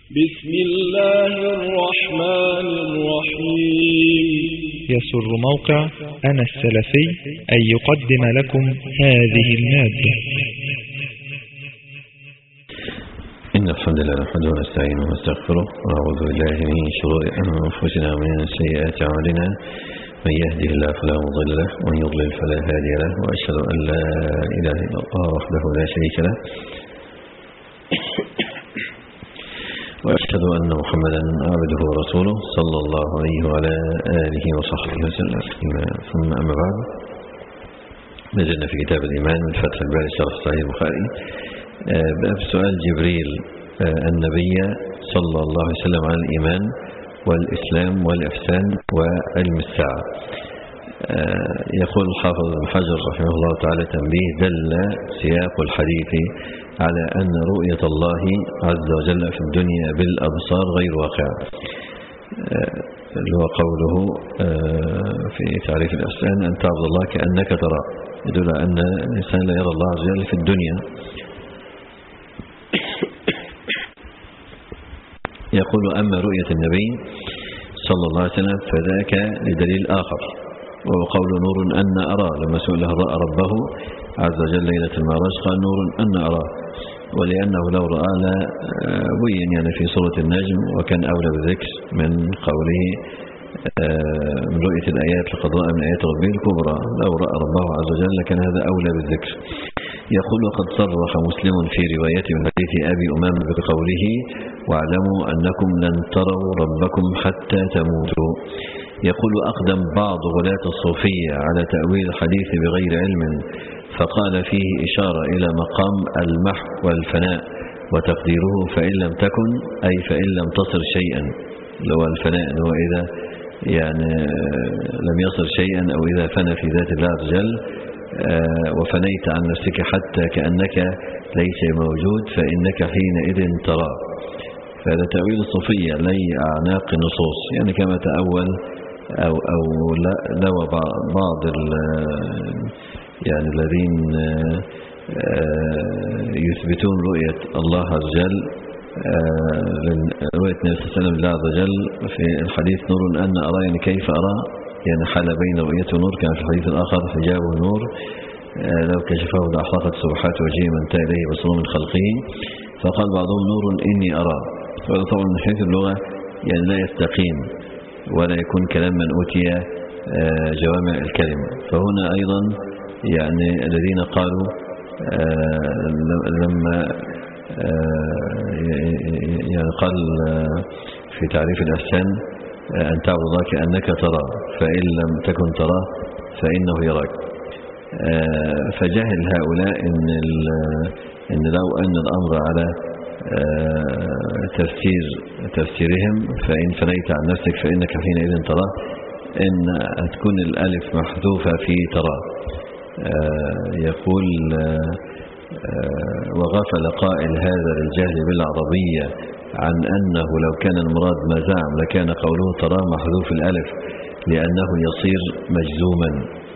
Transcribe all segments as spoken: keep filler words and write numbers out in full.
بسم الله الرحمن الرحيم. يسر موقع أنا السلفي أن يقدم لكم هذه المادة. إن الحمد لله نحمده ونستعينه ونستغفره ونعوذ بالله من شرور أنفسنا ومن سيئات أعمالنا، من يهده الله فلا مضل له ومن يضلل فلا هادي له، وأشهد أن لا إله إلا الله وحده لا شريك له، وأشهد أن محمدا عبده ورسوله صلى الله عليه وعلى آله وصحبه وسلم. ثم أما بعد، نزلنا في كتاب الإيمان من فتح الباري شرح صحيح البخاري باب سؤال جبريل النبي صلى الله عليه وسلم عن الإيمان والإسلام والإحسان وعلم الساعة. يقول الحافظ ابن حجر رحمه الله تعالى: تنبيه: دل سياق الحديث على أن رؤية الله عز وجل في الدنيا بالأبصار غير واقع، اللي هو قوله في تعريف الإحسان: أن تعبد الله كأنك ترى، يدل على أن الإنسان لا يرى الله عز وجل في الدنيا. يقول: أما رؤية النبي صلى الله عليه وسلم فذاك لدليل آخر، وهو قول: نور أن أرى، لما سئل رأى ربه عز وجل ليلة المعراج قال: نور أن أرى، ولأنه لو رأى لا بين يعني في سورة النجم، وكان أولى بالذكر من قوله من رؤية الآيات لقد رأى من آيات ربه الكبرى، لو رأى ربه عز وجل كان هذا أولى بالذكر. يقول: وقد صرح مسلم في روايته من حديث أبي أمامة بقوله: واعلموا أنكم لن تروا ربكم حتى تموتوا. يقول: أقدم بعض غلاة الصوفية على تأويل الحديث بغير علم، فقال فيه إشارة إلى مقام المحو والفناء، وتقديره فإن لم تكن أي فإن لم تصر شيئا، اللي هو الفناء اللي هو إذا يعني لم يصر شيئا، أو إذا فنى في ذات الله عز وجل وفنيت عن نفسك حتى كأنك ليس موجود فإنك حينئذ ترى. فهذا تأويل الصوفية لي أعناق النصوص، يعني كما تأول أو, أو لو بعض يعني الذين يثبتون رؤية الله عز وجل، رؤية النبي صلى الله عليه وسلم لله عز وجل في الحديث: نور أن أرى، يعني كيف أرى، يعني حال بين رؤيته نور، كان في الحديث الآخر حجابه نور، لو كشفه لأحرقت سبحات وجهه من انتهى إليه بصره من خلقه. فقال بعضهم: نور إني أرى. وهذا طبعا من حيث اللغة يعني لا يستقيم، ولا يكون كلام من أوتي جوامع الكلمة. فهنا أيضا يعني الذين قالوا لما يعني قال في تعريف الإحسان: أن تعبد الله كأنك ترى فإن لم تكن تراه فإنه يراك. فجهل هؤلاء إن, إن لو أن الأمر على تفسير تفسيرهم فإن فنيت عن نفسك فإنك حينئذ تراه، إن هتكون الألف محذوفة في ترى. يقول: وغفل قائل هذا للجهل بالعربية عن أنه لو كان المراد ما زعم لكان قوله ترى محذوف الألف، لأنه يصير مجزوما،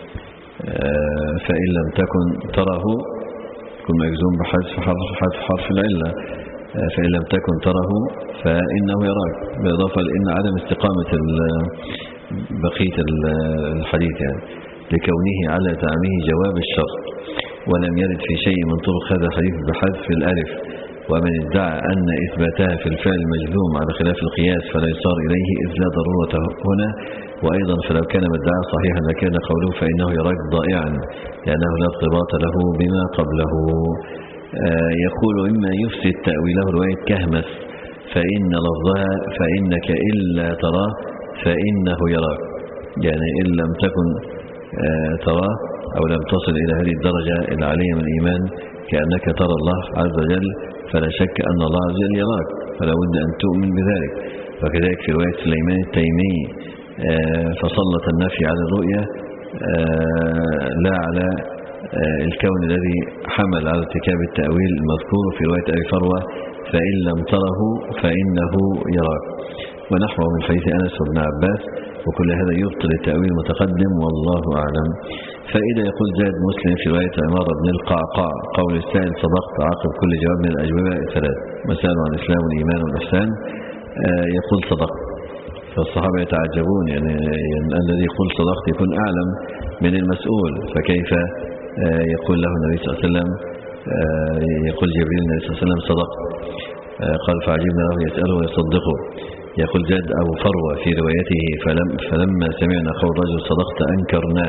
فإن لم تكن تره يكون مجزوم بحذف حرف حرف حرف العلة، فإن لم تكن تره فإنه يراك، بالإضافة لأن عدم استقامة بقية الحديث يعني لكونه على زعمه جواب الشرط، ولم يرد في شيء من طرق هذا الحديث بحذف الألف. ومن ادعى أن إثباتها في الفعل مجزوم على خلاف القياس فلا يصار إليه، إذ لا ضرورة هنا. وأيضا فلو كان مدعى صحيحا لكان قوله فإنه يراك ضائعا، لأنه لا ارتباط له بما قبله. آه يقول: إما يفسد تأويله رواية كهمس فإن لفظها فإنك إلا تراه فإنه يراك، يعني إن لم تكن آه تراه أو لم تصل إلى هذه الدرجة العالية من الإيمان كأنك ترى الله عز وجل، فلا شك أن الله عز وجل يراك، فلا بد أن تؤمن بذلك. وكذلك في رواية سليمان التيمي: فسلط النفي على الرؤية لا على الكون الذي حمل على ارتكاب التأويل المذكور في رواية أبي فروة: فإن لم تره فإنه يراك. ونحوه من حديث أنس وابن عباس وكل هذا يبطل التأويل المتقدم والله أعلم. فإذا يقول زاد مسلم في رواية عمارة بن القعقاع قول السائل صدقت عقب كل جواب من الأجوبة الثلاث مسأل عن الإسلام والإيمان والإحسان يقول صدقت. فالصحابة يتعجبون يعني, يعني الذي يقول صدقت يكون أعلم من المسؤول، فكيف يقول له النبي صلى الله عليه وسلم يقول جبريل النبي صلى الله عليه وسلم صدقت، قال فعجبنا له يسأله ويصدقه. يقول زاد أبو فروة في روايته فلم فلما سمعنا قول رجل صدقت أنكرنا،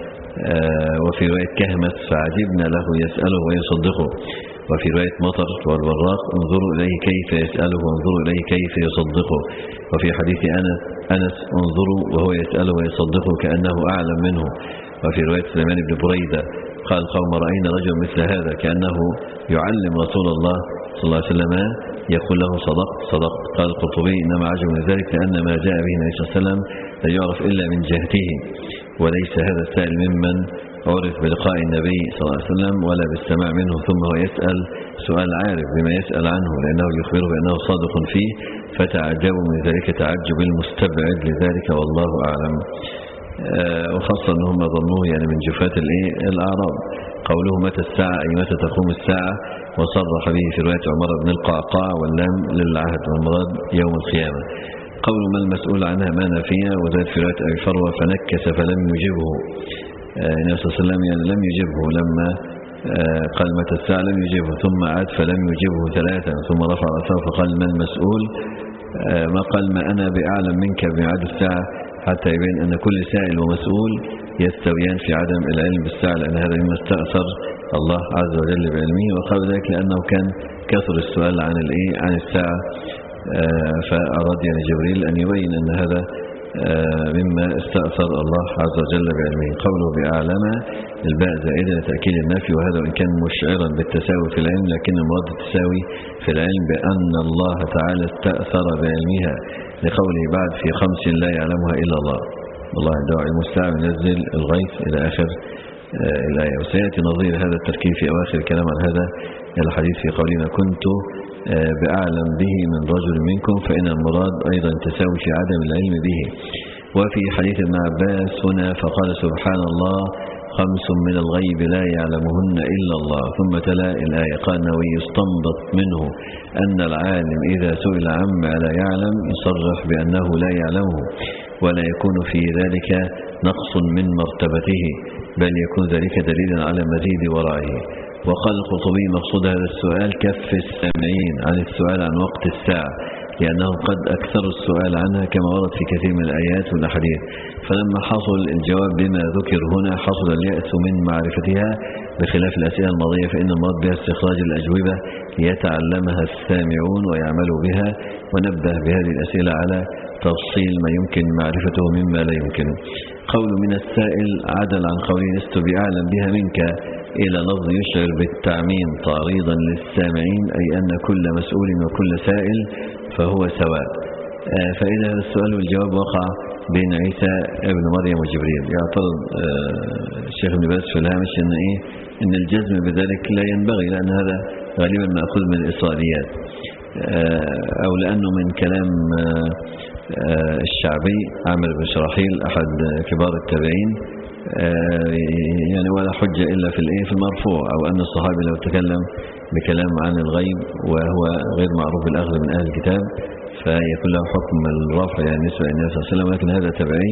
وفي رواية كهمس فعجبنا له يسأله ويصدقه، وفي رواية مطر والبراق انظروا إليه كيف يسأله وانظروا إليه كيف يصدقه، وفي حديث أنس أنس انظروا وهو يسأله ويصدقه كأنه أعلم منه، وفي رواية سليمان بن بريدة قال قوم رأينا رجل مثل هذا كأنه يعلم رسول الله صلى الله عليه وسلم يقول له صدقت صدقت. قال القرطبي إنما عجب من ذلك لأن ما جاء به النبي صلى الله عليه وسلم لا يعرف إلا من جهته، وليس هذا السائل ممن عرف بلقاء النبي صلى الله عليه وسلم ولا بالسماع منه، ثم هو يسأل سؤال عارف بما يسأل عنه لأنه يخبره بأنه صادق فيه، فتعجبوا من ذلك تعجب المستبعد لذلك والله أعلم. وخاصة أنهم ظنوه يعني من جفات الأعراب. قوله متى الساعة أي متى تقوم الساعة، وصرح به في رواية عمر بن القعقاع واللام للعهد والمراد يوم القيامة. قول ما المسؤول عنها ما نافية، وزاد في رواية أبي فروة فنكس فلم يجبه، النبي صلى الله عليه وسلم يعني لم يجبه لما قال متى الساعة لم يجبه، ثم عاد فلم يجبه ثلاثا، ثم رفع رأسه فقال ما المسؤول، ما قال ما أنا بأعلم منك بميعاد الساعة، حتى يبين أن كل سائل ومسؤول يستويان في عدم العلم بالساعة، لأن هذا مما استأثر الله عز وجل بعلمه. وقال ذلك لأنه كان كثر السؤال عن الإيه عن الساعة، فأراد يعني جبريل أن يبين أن هذا مما استأثر الله عز وجل بعلمه. قوله بأعلم الباء زائدة لتأكيد النفي، وهذا وإن كان مشعرا بالتساوي في العلم، لكن المراد التساوي في العلم بأن الله تعالى استأثر بعلمها، لقوله بعد في خمس لا يعلمها إلا الله، والله عنده علم الساعة ينزل الغيث إلى آخر الآية. وسيأتي نظير هذا التركيب في أواخر الكلام عن هذا الحديث في قولنا كنت بأعلم به من رجل منكم، فإن المراد أيضا تساوي في عدم العلم به. وفي حديث ابن عباس هنا فقال سبحان الله خمس من الغيب لا يعلمهن إلا الله، ثم تلا الآية قال ويستنبط منه أن العالم إذا سئل عما لا يعلم يصرح بأنه لا يعلمه، ولا يكون في ذلك نقص من مرتبته، بل يكون ذلك دليلا على مزيد ورائه. وقال القرطبي مقصود هذا السؤال كف السامعين عن السؤال عن وقت الساعة، لأنهم قد أكثروا السؤال عنها كما ورد في كثير من الآيات والأحاديث، فلما حصل الجواب بما ذكر هنا حصل اليأس من معرفتها، بخلاف الأسئلة الماضية فإن المراد بها استخراج الأجوبة ليتعلمها السامعون ويعملوا بها. ونبه بهذه الأسئلة على تفصيل ما يمكن معرفته مما لا يمكن. قول من السائل عدل عن قوله لست بأعلم بها منك إلى لفظ يشعر بالتعميم تعريضا للسامعين، أي أن كل مسؤول وكل سائل فهو سواء. فإذا هذا السؤال والجواب وقع بين عيسى ابن مريم وجبريل، يعترض الشيخ ابن باز في الهامش إن, إيه إن الجزم بذلك لا ينبغي، لأن هذا غالبا مأخوذ من الإسرائيليات، أو لأنه من كلام الشعبي عامر بن شراحيل أحد كبار التابعين، يعني ولا حجة إلا في الإيه في المرفوع، أو أن الصحابي لو تكلم بكلام عن الغيب وهو غير معروف بالأخذ من أهل الكتاب فيكون له حكم الرفع يعني نسبة إلى النبي صلى الله عليه وسلم، ولكن هذا تبعي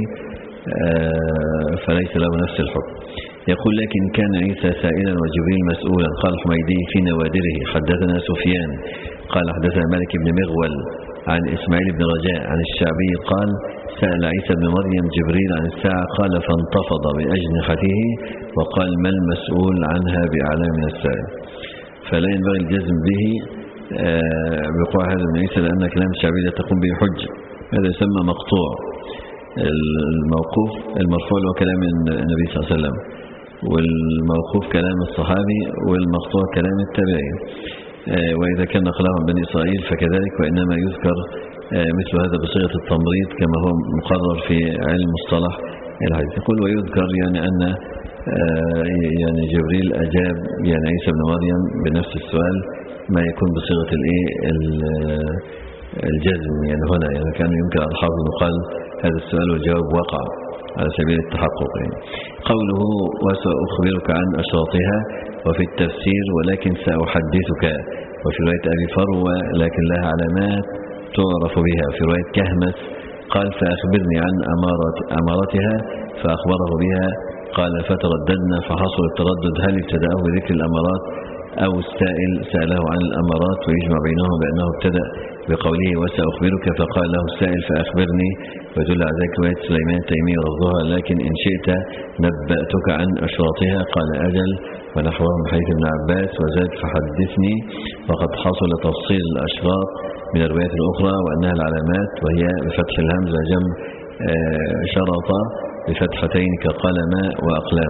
فليس له نفس الحكم. يقول لكن كان عيسى سائلا وجبريل مسؤولا. قال الحميدي في نوادره حدثنا سفيان قال حدثنا مالك بن مغول عن إسماعيل بن رجاء عن الشعبي قال سأل عيسى بن مريم جبريل عن الساعة قال فانتفض بأجنحته وقال ما المسؤول عنها بأعلى من السائل. فلا ينبغي الجزم به بوقوع هذا من عيسى، لأن كلام الشعبي لا تقوم به حجة، هذا يسمى مقطوع. الموقوف المرفوع هو كلام النبي صلى الله عليه وسلم، والموقوف كلام الصحابي، والمقطوع كلام التابعين. وإذا كان نقله عن بني إسرائيل فكذلك، وإنما يذكر مثل هذا بصيغة التمريض كما هو مقرر في علم مصطلح الحديث. يقول ويذكر يعني أن يعني جبريل أجاب يعني عيسى بن مريم بنفس السؤال ما يكون بصيغة الايه الجزم يعني هنا، يعني كان يمكن على الحافظ يقال هذا السؤال والجواب وقع على سبيل التحقق. يعني قوله وسأخبرك عن أشراطها، وفي التفسير ولكن سأحدثك، وفي رواية أبي فروة لكن لها علامات تعرف بها، وفي رواية كهمس قال فأخبرني عن أمارات أمارتها فأخبره بها، قال فترددنا فحصل التردد هل ابتدأه بذكر الأمارات أو السائل سأله عن الأمارات، ويجمع بينهم بأنه ابتدأ بقوله وسأخبرك فقال له السائل فأخبرني، ويدل على ذلك رواية سليمان التيمي ولفظها لكن إن شئت نبأتك عن أشراطها قال أجل، ونحوه من حديث ابن عباس وزاد فحدثني، وقد حصل تفصيل الأشراط من الروايات الأخرى وأنها العلامات، وهي بفتح الهمزة جمع شرطة بفتحتين كقلم وأقلام.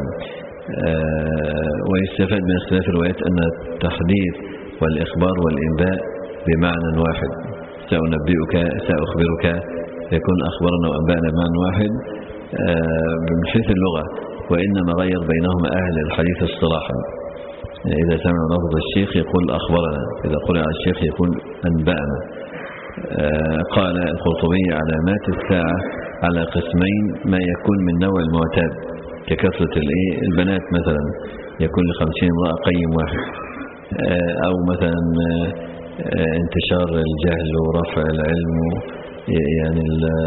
ويستفاد من اختلاف الروايات أن التحديث والإخبار والإنباء بمعنى واحد، سأنبئك سأخبرك يكون أخبرنا وأنبأنا بمعنى واحد من حيث اللغة، وإنما غير بينهما أهل الحديث اصطلاحا. إذا سمع لفظ الشيخ يقول أخبرنا، إذا قرأ على الشيخ يقول أنبأنا. قال القرطبي علامات الساعة على قسمين، ما يكون من نوع المعتاد ككثرة البنات مثلا يكون لخمسين امرأة قيم واحد، أو مثلا انتشار الجهل ورفع العلم يعني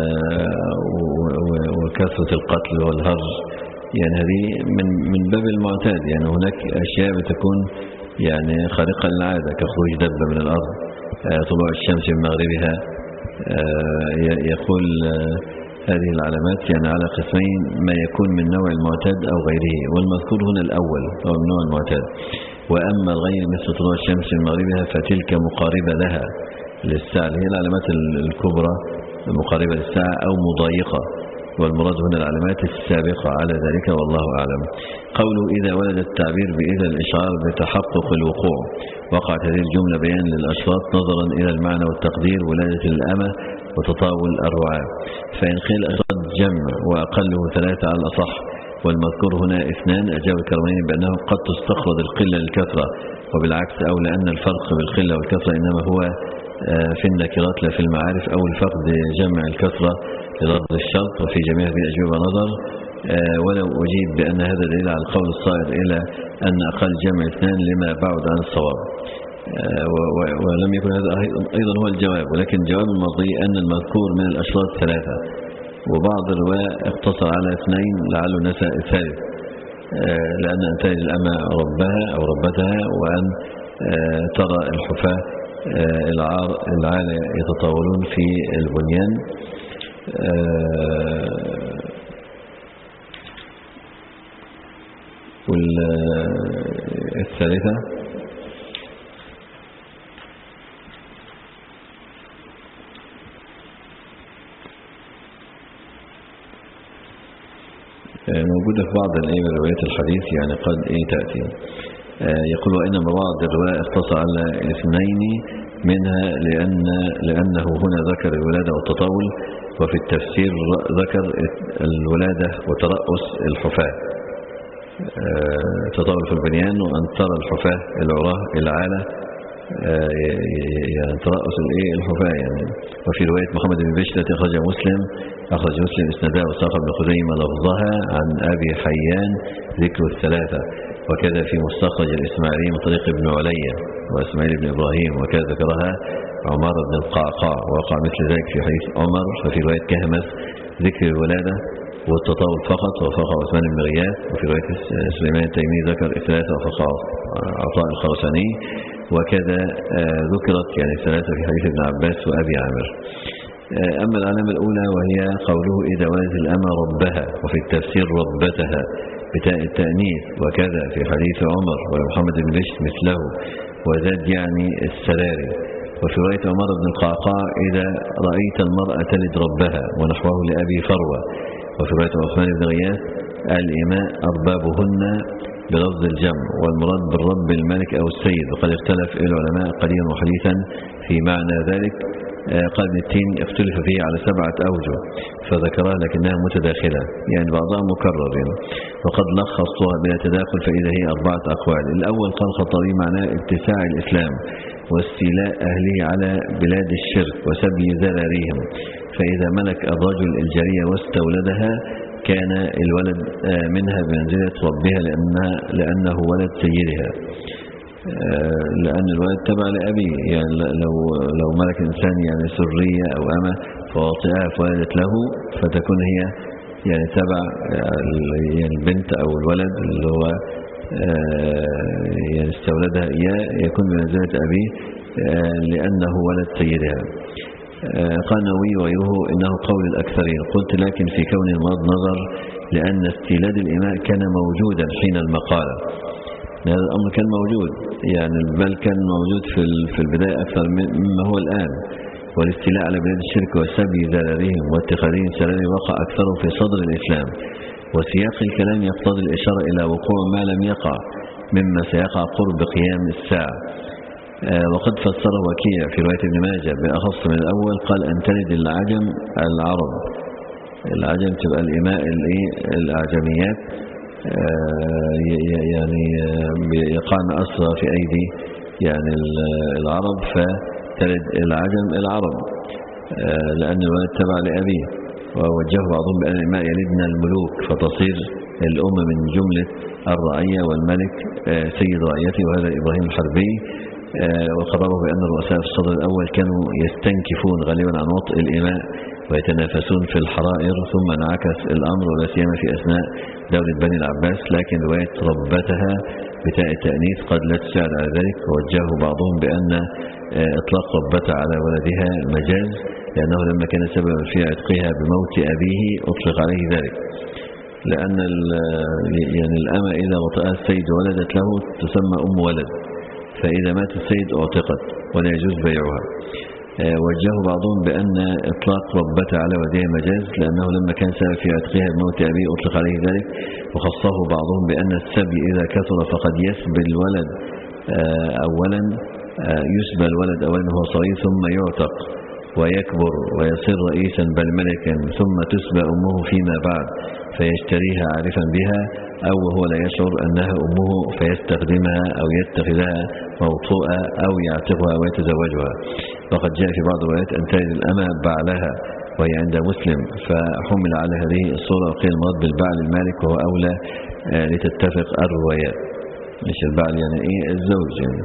وكثرة القتل والهرج، يعني هذه من من باب المعتاد. يعني هناك أشياء بتكون يعني خارقة للعادة كخروج دبة من الأرض، طلوع الشمس من مغربها. يقول هذه العلامات يعني على قسمين، ما يكون من نوع المعتاد أو غيره، والمذكور هنا الأول هو من نوع المعتاد، وأما الغير مثل طلوع الشمس من مغربها فتلك مقاربة لها للساعة، هي العلامات الكبرى مقاربة للساعة أو مضايقة، والمراد هنا العلامات السابقة على ذلك والله أعلم. قوله إذا ولد التعبير بإذا الإشعار بتحقق الوقوع، وقعت هذه الجملة بيان للأشراط نظرا إلى المعنى والتقدير ولادة الأمة وتطاول الرعاة، فإن قيل أشراط جمع وأقله ثلاثة على الأصح، والمذكور هنا اثنان، أجاب الكرمين بأنه قد تستخرج القلة للكثرة، وبالعكس أو لأن الفرق بالقلة والكثرة إنما هو في النكرات لا في المعارف، أو الفقد جمع الكثرة لرد الشرط، وفي جميع هذه الأجوبة نظر. ولو أجيب بأن هذا دليل على القول الصائر إلى أن أقل جمع اثنان لما بعد عن الصواب، ولم يكن هذا أيضا هو الجواب، ولكن جواب الماضي أن المذكور من الأشراط ثلاثة، وبعض الرواة اقتصر على اثنين لعله نسى الثالث، لأن أن تلد الأمة ربها أو ربتها، وأن ترى الحفاة العالة يتطاولون في البنيان. والثالثة موجودة في بعض روايات الحديث، يعني قد إيه تأتي. يقول وإنما بعض الرواية اختصر على اثنين منها لأن لأنه هنا ذكر الولادة والتطاول، وفي التفسير ذكر الولادة وترأس الحفاة، تطاول في البنيان، وأن ترى الحفاة العراة العالة يعني ترأس الايه الحفاة يعني. وفي رواية محمد بن بشرة أخرج مسلم أخرج مسلم إسنادها وساق ابن خزيمة لفظها عن أبي حيان ذكر الثلاثة، وكذا في مستخرج الإسماعيلي من طريق ابن عليا وإسماعيل بن إبراهيم، وكذا ذكرها عمر بن القعقاع، ووقع مثل ذلك في حديث عمر. ففي رواية كهمس ذكر الولادة والتطاول فقط وفقع عثمان بن غياث، وفي رواية سليمان التيمي ذكر الثلاثة وفقع عطاء الخرساني، وكذا ذكرت يعني الثلاثة في حديث ابن عباس وأبي عامر. أما العلامة الأولى وهي قوله إذا ولدت الأمة ربها، وفي التفسير ربتها بتاء التأنيث، وكذا في حديث عمر ومحمد بن بشر مثله، وزاد يعني السراري. وفي رواية عمر بن القعقاع إذا رأيت المرأة تلد ربها، ونحوه لأبي فروة. وفي رواية عثمان بن غياث الإماء أربابهن بلفظ الجمع، والمراد بالرب الملك أو السيد، وقد اختلف العلماء قديما وحديثا في معنى ذلك. قال ابن التين اختلف فيه على سبعة أوجه فذكرها لكنها متداخلة، يعني بعضها مكرر يعني، وقد لخصتها بلا تداخل فإذا هي أربعة أقوال. الأول قال الخطابي معناه اتساع الإسلام واستيلاء أهله على بلاد الشرك وسبي ذراريهم. فإذا ملك الرجل الجارية واستولدها كان الولد منها بمنزلة ربها لأنها لأنه ولد سيدها، لأن الولد تبع لأبيه. يعني لو لو ملك إنسان يعني سرية أو أمة فوطئها فولدت له فتكون هي يعني تبع يعني البنت أو الولد اللي هو يعني استولدها إياه يكون بمنزلة أبيه لأنه ولد سيدها. قال النووي وغيره إنه قول الأكثرين. قلت لكن في كون المرض نظر لأن استيلاد الإماء كان موجودا حين المقالة. هذا الأمر كان موجود يعني بل كان موجود في في البداية أكثر مما هو الآن. والاستيلاء على بلاد الشرك وسبي ذراريهم واتخاذهم سلام وقع أكثره في صدر الإسلام. وسياق الكلام يقتضي الإشارة إلى وقوع ما لم يقع مما سيقع قرب قيام الساعة. آه وقد فسره وكيع في رواية ابن ماجه بأخص من الأول، قال أن تلد العجم العرب. العجم تبقى الإماء الأعجميات آه يعني يقعن أسرى في أيدي يعني العرب فتلد العجم العرب آه لأن الولد تبع لأبيه. ووجه بعضهم بأن الإماء يلدنا الملوك فتصير الأم من جملة الرعية والملك آه سيد رعيته، وهذا إبراهيم الحربي. وقرره بأن الرؤساء في الصدر الأول كانوا يستنكفون غالبا عن وطء الإماء ويتنافسون في الحرائر، ثم انعكس الأمر ولا سيما في أثناء دولة بني العباس. لكن رواية ربتها بتاء التأنيث قد لا تساعد على ذلك. ووجهه بعضهم بأن إطلاق ربتها على ولدها مجاز، لأنه لما كان سببا في عتقها بموت أبيه أطلق عليه ذلك، لأن يعني الأمة إذا وطئها السيد ولدت له تسمى أم ولد، فإذا مات السيد اعتقت ولا يجوز بيعها. وجهوا بعضهم بأن إطلاق ربتها على ولدها مجاز، لأنه لما كان سبب في عتقها بموت أبيه أطلق عليه ذلك. وخصه بعضهم بأن السبي إذا كثر فقد يسبي الولد أولا يسبى الولد أولا وهو صغير ثم يعتق ويكبر ويصير رئيسا بل ملكا، ثم تسبى أمه فيما بعد فيشتريها عارفا بها، أو وهو لا يشعر أنها أمه فيستخدمها أو يتخذها موطوءة أو يعتقها ويتزوجها. وقد جاء في بعض الروايات أن تلد الأمة بعلها وهي عند مسلم، فحمل على هذه الصورة وقيل المراد بالبعل المالك وهو أولى لتتفق الروايات، مش البعل يعني إيه الزوج يعني.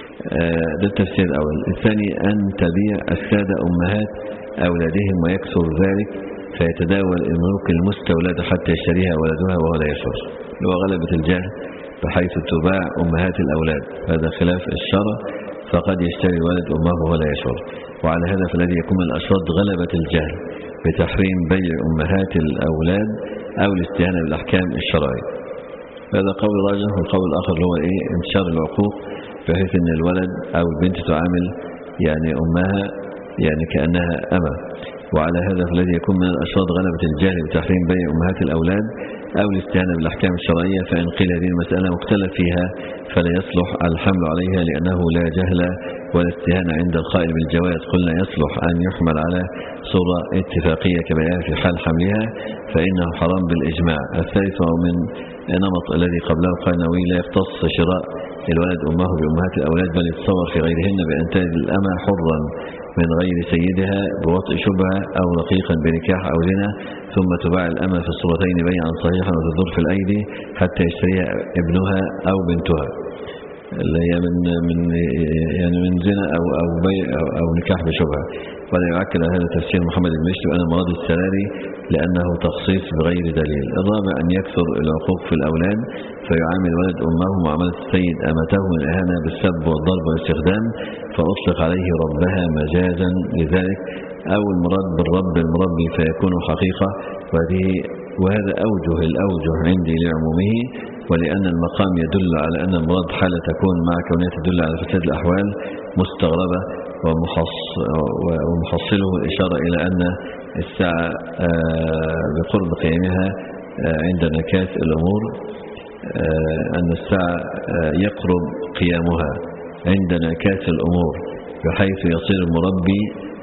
ده التفسير الأول. الثاني أن تبيع السادة أمهات أولادهم ويكثر ذلك فيتداول الملوك المستولدة حتى يشتريها ولدها وهو لا يشعر، اللي هو غلبة الجهل بحيث تباع أمهات الأولاد. هذا خلاف الشرع، فقد يشتري الولد أمه وهو لا يشعر. وعلى هذا فالذي يكون من الأشراط غلبة الجهل بتحريم بيع أمهات الأولاد أو الاستهانة بالأحكام الشرعية. هذا قول راجح. والقول الآخر اللي هو إيه انتشار العقوق، بحيث أن الولد أو البنت تعامل يعني أمها يعني كأنها أمة. وعلى هذا فالذي يكون من الأشراط غلبة الجهل بتحريم بيع أمهات الأولاد أو الاستهانة بالأحكام الشرعية. فإن قيل هذه المسألة مختلف فيها فلا يصلح الحمل عليها، لأنه لا جهل ولا استهانة عند القائل بالجواز. قلنا يصلح أن يحمل على صورة اتفاقية كبيرة في حال حملها فإنه حرام بالإجماع. الثالث من نمط الذي قبله قال النووي لا يختص شراء الولد أمه بأمهات الأولاد، بل يتصور في غيرهن بأن تلد الأمة حرا من غير سيدها بوطء شبهة أو رقيقا بنكاح أو زنا، ثم تباع الأمة في الصورتين بيعا صحيحا وتضر في الأيدي حتى يشتريها ابنها أو بنتها، اللي هي من من يعني من زنا أو أو بيع أو, أو نكاح بشبهة. ولا يؤكد على هذا تفسير محمد بن مشري بأن المراد السراري لأنه تخصيص بغير دليل. الرابع أن يكثر العقوق في الأولاد فيعامل ولد أمه معاملة السيد أمته من الإهانة بالسب والضرب والاستخدام، فأطلق عليه ربها مجازا لذلك، أو المراد بالرب المربي فيكون حقيقة. وهذه وهذا أوجه الأوجه عندي لعمومه، ولأن المقام يدل على أن المراد حالة تكون مع كونها تدل على فساد الأحوال مستغربة، ومحصله الإشارة إلى أن الساعة بقرب قيامها عند انعكاس الأمور، أن الساعة يقرب قيامها عند انعكاس الأمور، بحيث يصير المربي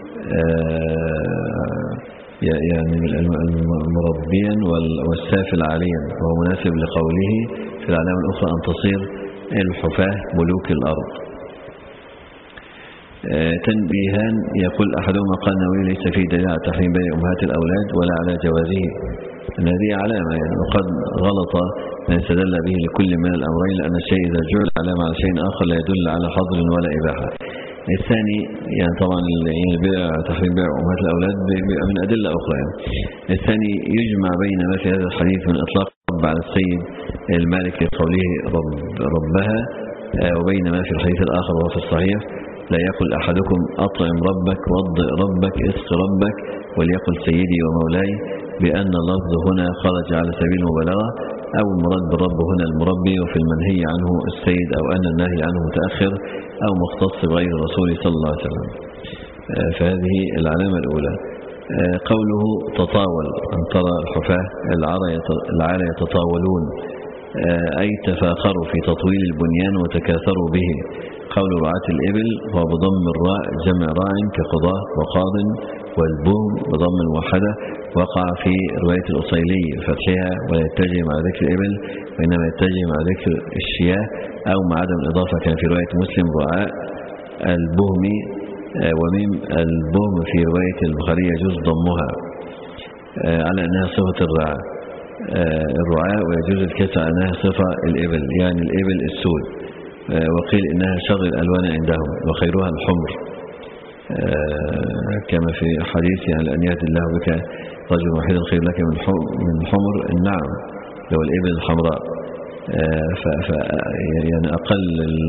يعني مربيا والسافل عاليا، وهو مناسب لقوله في العلامة الأخرى أن تصير الحفاة ملوك الأرض. تنبيهان. يقول أحدهما قال النووي ليس فيه دليل على تحريم بيع أمهات الأولاد ولا على جوازه، أن هذه علامة يعني، وقد غلط من استدل به لكل من الأمرين، لأن الشيء إذا جعل علامة على شيء آخر لا يدل على حظر ولا إباحة. الثاني يعني طبعا البيع تحريم بيع أمهات الأولاد من أدلة أخرى يعني. الثاني يجمع بين ما في هذا الحديث من إطلاق رب على السيد المالك لقوله رب ربها، وبين ما في الحديث الآخر وهو في الصحيح لا يقل أحدكم أطعم ربك وضئ ربك اسق ربك وليقل سيدي ومولاي، بأن اللفظ هنا خرج على سبيل المبالغة، أو المراد بالرب هنا المربي، وفي المنهي عنه السيد، أو أن النهي عنه متأخر أو مختص بغير الرسول صلى الله عليه وسلم. فهذه العلامة الأولى. قوله تطاول، أن ترى الحفاة العالى يتطاولون، أي تفاخروا في تطويل البنيان وتكاثروا به. قول رعاة الإبل هو بضم الراء جمع راع كقضاء وقاض، والبهم بضم الوحدة وقع في رواية الأصيلي فتحها ولا يتجه مع ذكر الإبل وإنما يتجه مع ذكر الشياه أو مع عدم الإضافة، كان في رواية مسلم رعاء البهم، وميم البهم في رواية البخاري يجوز ضمها على أنها صفة الرعاء الرعاء، ويجوز الكسر على أنها صفة الإبل يعني الإبل السود، وقيل إنها شر الألوان عندهم وخيرها الحمر، كما في حديث يعني أن يهدي الله بك رجل واحد خير لك من حمر النعم لو الإبل الحمراء. ف يعني أقل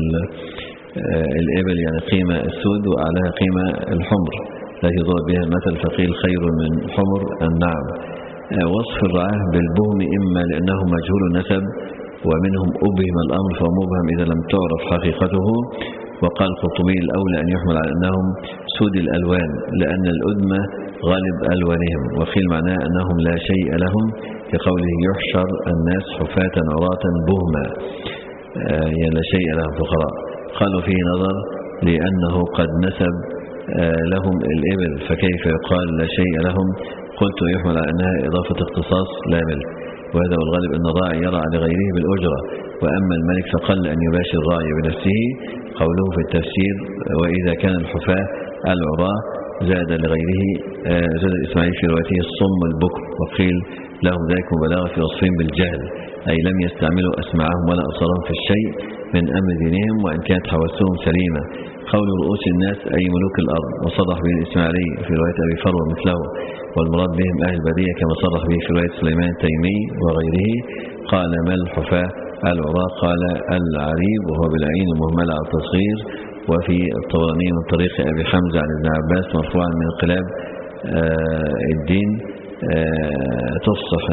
الإبل يعني قيمة السود وأعلاها قيمة الحمر التي ضرب بها المثل، فقيل خير من حمر النعم. وصف الرعاة بالبهم إما لأنه مجهول النسب ومنهم أبهم الأمر فهو مبهم إذا لم تعرف حقيقته، وقال القرطبي الأولى أن يحمل على أنهم سود الألوان لأن الأدمة غالب ألوانهم، وقيل معناه أنهم لا شيء لهم كقوله يحشر الناس حفاة عراة بهما، يعني لا شيء لهم فقراء. قالوا فيه نظر لأنه قد نسب لهم الإبل فكيف يقال لا شيء لهم؟ قلت يحمل على أنها إضافة اختصاص لا ملك، وهذا هو الغالب أن الراعي يرعى لغيره بالأجرة، وأما الملك فقل أن يباشر الراعي بنفسه. قوله في التفسير وإذا كان الحفاة العراة زاد لغيره، زاد إسماعيل في روايته الصم البكر، وقيل لهم ذلك مبالغة في وصفهم بالجهل، أي لم يستعملوا أسماعهم ولا أبصارهم في الشيء من أمر دينهم وإن كانت حواسهم سليمة. قول رؤوس الناس أي ملوك الأرض، وصرح به الإسماعيلي في رواية أبي فروة مثله، والمراد بهم أهل البادية كما صرح به في رواية سليمان التيمي وغيره. قال ما الحفاة العراة؟ قال العريب، وهو بالعين المهملة على التصغير. وفي الطبراني من طريق أبي حمزة عن ابن عباس مرفوعا من انقلاب الدين تفصح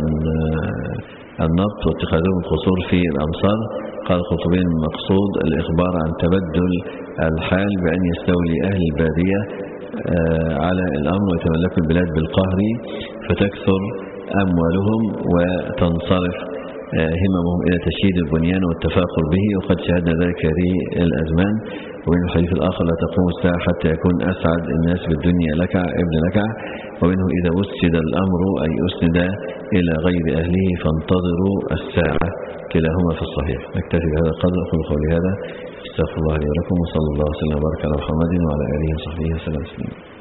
النبط واتخاذهم القصور في الأمصار. قال الخطبين المقصود الإخبار عن تبدل الحال بأن يستولي أهل البادية على الأمر ويتملكوا البلاد بالقهر فتكثر أموالهم وتنصرف هممهم إلى تشييد البنيان والتفاخر به، وقد شاهدنا ذلك هذه الأزمان. ومن الحديث الآخر لا تقوم الساعة حتى يكون أسعد الناس بالدنيا لكع ابن لكع، ومنه إذا وسد الأمر أي أسند إلى غير أهله فانتظروا الساعة، كلاهما في الصحيح. نكتفي بهذا القدر، أقول قولي هذا، استغفر الله لي ولكم، وصلى الله وسلم وبارك على محمد وعلى آله وصحبه وسلم.